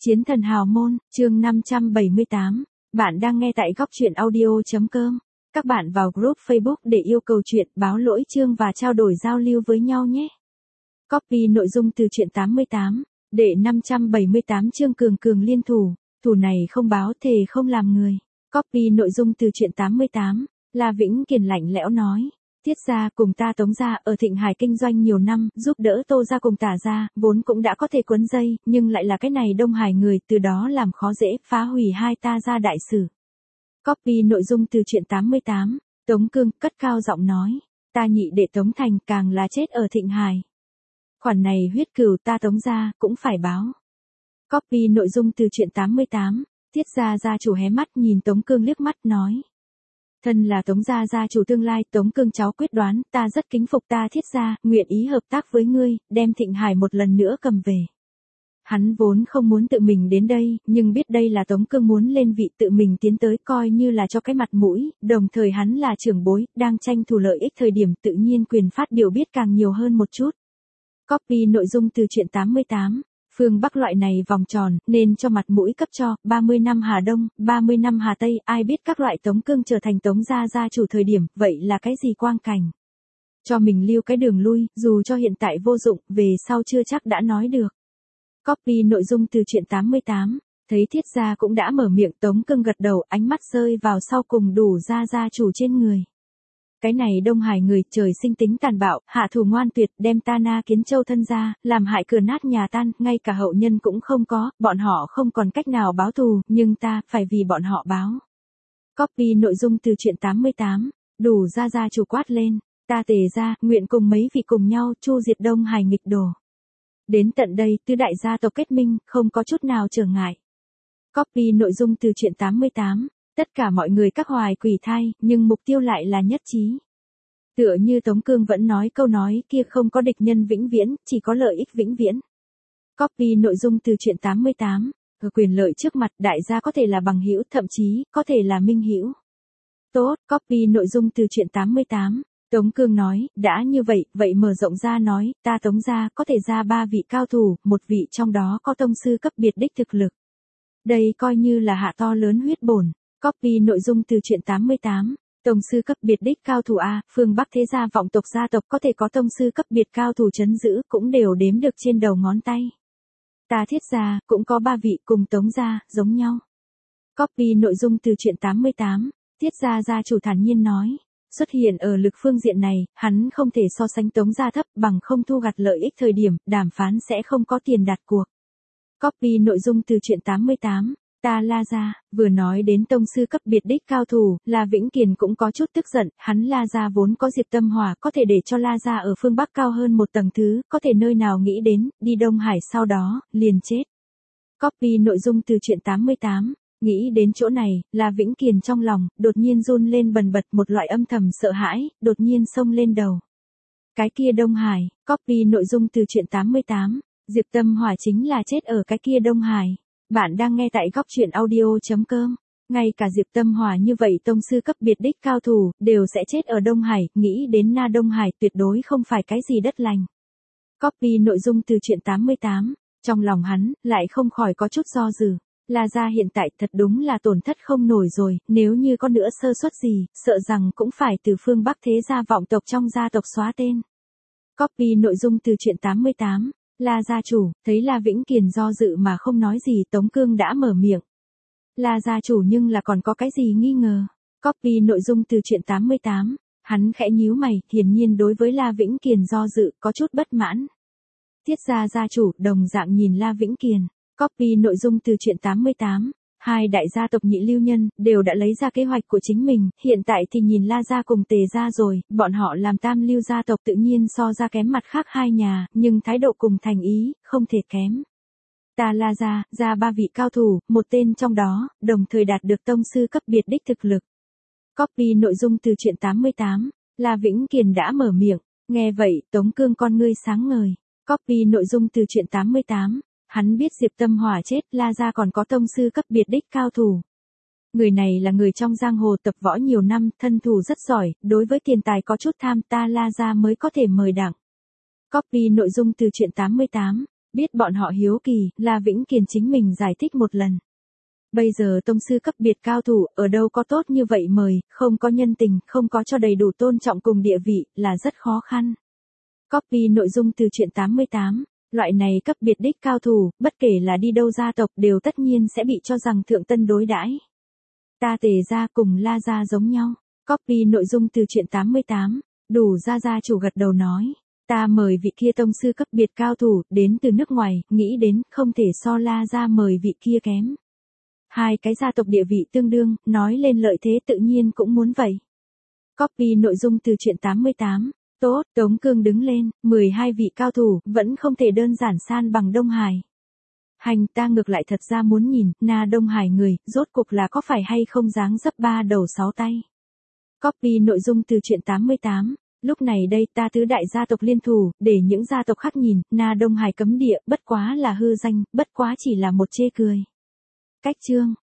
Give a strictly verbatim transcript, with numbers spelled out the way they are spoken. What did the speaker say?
Chiến thần hào môn, chương năm trăm bảy mươi tám. Bạn đang nghe tại góc truyện audio.com. Các bạn vào group Facebook để yêu cầu chuyện, báo lỗi chương và trao đổi giao lưu với nhau nhé. Copy nội dung từ truyện tám mươi tám. Đệ năm trăm bảy mươi tám chương cường cường liên thủ. Thủ này không báo thề không làm người. Copy nội dung từ truyện tám mươi tám. La Vĩnh Kiền lạnh lẽo nói. Tiết gia cùng ta Tống gia ở Thịnh Hải kinh doanh nhiều năm, giúp đỡ Tô gia cùng Tả gia, vốn cũng đã có thể quấn dây, nhưng lại là cái này Đông Hải người, từ đó làm khó dễ, phá hủy hai ta gia đại sự. Copy nội dung từ truyện tám mươi tám, Tống Cương cất cao giọng nói, ta nhị đệ Tống Thành càng là chết ở Thịnh Hải. Khoản này huyết cừu ta Tống gia cũng phải báo. Copy nội dung từ truyện tám mươi tám, Tiết gia gia chủ hé mắt nhìn Tống Cương liếc mắt nói. Thân là Tống gia gia chủ tương lai, Tống Cương cháu quyết đoán, ta rất kính phục ta Thiết gia, nguyện ý hợp tác với ngươi, đem Thịnh Hải một lần nữa cầm về. Hắn vốn không muốn tự mình đến đây, nhưng biết đây là Tống Cương muốn lên vị tự mình tiến tới coi như là cho cái mặt mũi, đồng thời hắn là trưởng bối, đang tranh thủ lợi ích thời điểm tự nhiên quyền phát biểu biết càng nhiều hơn một chút. Copy nội dung từ truyện tám mươi tám. Phương Bắc loại này vòng tròn, nên cho mặt mũi cấp cho, ba mươi năm Hà Đông, ba mươi năm Hà Tây, ai biết các loại Tống Cương trở thành Tống gia gia chủ thời điểm, vậy là cái gì quang cảnh. Cho mình lưu cái đường lui, dù cho hiện tại vô dụng, về sau chưa chắc đã nói được. Copy nội dung từ truyện tám mươi tám, thấy Thiết gia cũng đã mở miệng, Tống Cương gật đầu, ánh mắt rơi vào sau cùng đủ gia gia chủ trên người. Cái này Đông Hải người trời sinh tính tàn bạo, hạ thủ ngoan tuyệt, đem ta Na Kiến Châu thân ra, làm hại cửa nát nhà tan, ngay cả hậu nhân cũng không có, bọn họ không còn cách nào báo thù, nhưng ta phải vì bọn họ báo. Copy nội dung từ truyện tám mươi tám, đủ gia gia chủ quát lên, ta Tề gia, nguyện cùng mấy vị cùng nhau chu diệt Đông Hải nghịch đồ. Đến tận đây, tứ đại gia tộc kết minh, không có chút nào trở ngại. Copy nội dung từ truyện tám mươi tám. Tất cả mọi người các hoài quỷ thai, nhưng mục tiêu lại là nhất trí. Tựa như Tống Cương vẫn nói câu nói kia không có địch nhân vĩnh viễn, chỉ có lợi ích vĩnh viễn. Copy nội dung từ truyện tám mươi tám. Ở quyền lợi trước mặt đại gia có thể là bằng hữu, thậm chí có thể là minh hữu. Tốt, copy nội dung từ truyện tám mươi tám. Tống Cương nói, đã như vậy, vậy mở rộng ra nói, ta Tống gia có thể ra ba vị cao thủ, một vị trong đó có tông sư cấp biệt đích thực lực. Đây coi như là hạ to lớn huyết bổn. Copy nội dung từ truyện tám mươi tám. Tông sư cấp biệt đích cao thủ A, phương Bắc thế gia vọng tộc gia tộc có thể có tông sư cấp biệt cao thủ trấn giữ, cũng đều đếm được trên đầu ngón tay. Ta Thiết gia, cũng có ba vị cùng Tống gia, giống nhau. Copy nội dung từ truyện tám mươi tám. Tiết gia gia chủ thản nhiên nói. Xuất hiện ở lực phương diện này, hắn không thể so sánh Tống gia thấp bằng không thu gặt lợi ích thời điểm, đàm phán sẽ không có tiền đặt cuộc. Copy nội dung từ truyện tám mươi tám. Ta La gia, vừa nói đến tông sư cấp biệt đích cao thủ, La Vĩnh Kiền cũng có chút tức giận, hắn La gia vốn có Diệp Tâm Hỏa, có thể để cho La gia ở phương Bắc cao hơn một tầng thứ, có thể nơi nào nghĩ đến, đi Đông Hải sau đó, liền chết. Copy nội dung từ truyện tám mươi tám, nghĩ đến chỗ này, La Vĩnh Kiền trong lòng, đột nhiên run lên bần bật một loại âm thầm sợ hãi, đột nhiên xông lên đầu. Cái kia Đông Hải, copy nội dung từ truyện tám mươi tám, Diệp Tâm Hỏa chính là chết ở cái kia Đông Hải. Bạn đang nghe tại góc truyện audio.com. Ngay cả Diệp Tâm Hỏa như vậy tông sư cấp biệt đích cao thủ, đều sẽ chết ở Đông Hải, nghĩ đến Na Đông Hải tuyệt đối không phải cái gì đất lành. Copy nội dung từ truyện tám mươi tám. Trong lòng hắn, lại không khỏi có chút do dự. La gia hiện tại thật đúng là tổn thất không nổi rồi, nếu như có nữa sơ suất gì, sợ rằng cũng phải từ phương Bắc thế gia vọng tộc trong gia tộc xóa tên. Copy nội dung từ truyện tám mươi tám. La gia chủ, thấy La Vĩnh Kiền do dự mà không nói gì, Tống Cương đã mở miệng. La gia chủ nhưng là còn có cái gì nghi ngờ. Copy nội dung từ truyện tám mươi tám. Hắn khẽ nhíu mày, hiển nhiên đối với La Vĩnh Kiền do dự, có chút bất mãn. Tiết gia gia chủ, đồng dạng nhìn La Vĩnh Kiền. Copy nội dung từ truyện tám mươi tám. Hai đại gia tộc nhị lưu nhân, đều đã lấy ra kế hoạch của chính mình, hiện tại thì nhìn La gia cùng Tề gia rồi, bọn họ làm tam lưu gia tộc tự nhiên so ra kém mặt khác hai nhà, nhưng thái độ cùng thành ý, không thể kém. Ta La gia, ra ba vị cao thủ, một tên trong đó, đồng thời đạt được tông sư cấp biệt đích thực lực. Copy nội dung từ truyện tám mươi tám, La Vĩnh Kiền đã mở miệng, nghe vậy, Tống Cương con ngươi sáng ngời. Copy nội dung từ truyện tám mươi tám. Hắn biết Diệp Tâm Hỏa chết, La gia còn có tông sư cấp biệt đích cao thủ. Người này là người trong giang hồ tập võ nhiều năm, thân thủ rất giỏi, đối với tiền tài có chút tham, ta La gia mới có thể mời đặng. Copy nội dung từ truyện tám mươi tám. Biết bọn họ hiếu kỳ, La Vĩnh Kiền chính mình giải thích một lần. Bây giờ tông sư cấp biệt cao thủ, ở đâu có tốt như vậy mời, không có nhân tình, không có cho đầy đủ tôn trọng cùng địa vị, là rất khó khăn. Copy nội dung từ truyện tám mươi tám. Loại này cấp biệt đích cao thủ, bất kể là đi đâu gia tộc đều tất nhiên sẽ bị cho rằng thượng tân đối đãi. Ta Tề gia cùng La gia giống nhau. Copy nội dung từ truyện tám mươi tám. Đủ gia gia chủ gật đầu nói. Ta mời vị kia tông sư cấp biệt cao thủ, đến từ nước ngoài, nghĩ đến, không thể so La gia mời vị kia kém. Hai cái gia tộc địa vị tương đương, nói lên lợi thế tự nhiên cũng muốn vậy. Copy nội dung từ truyện tám mươi tám. Tốt, Tống Cương đứng lên, mười hai vị cao thủ, vẫn không thể đơn giản san bằng Đông Hải. Hành, ta ngược lại thật ra muốn nhìn, na Đông Hải người, rốt cuộc là có phải hay không dáng dấp ba đầu sáu tay. Copy nội dung từ truyện tám mươi tám. Lúc này đây ta tứ đại gia tộc liên thủ, để những gia tộc khác nhìn, na Đông Hải cấm địa, bất quá là hư danh, bất quá chỉ là một chê cười. Cách chương.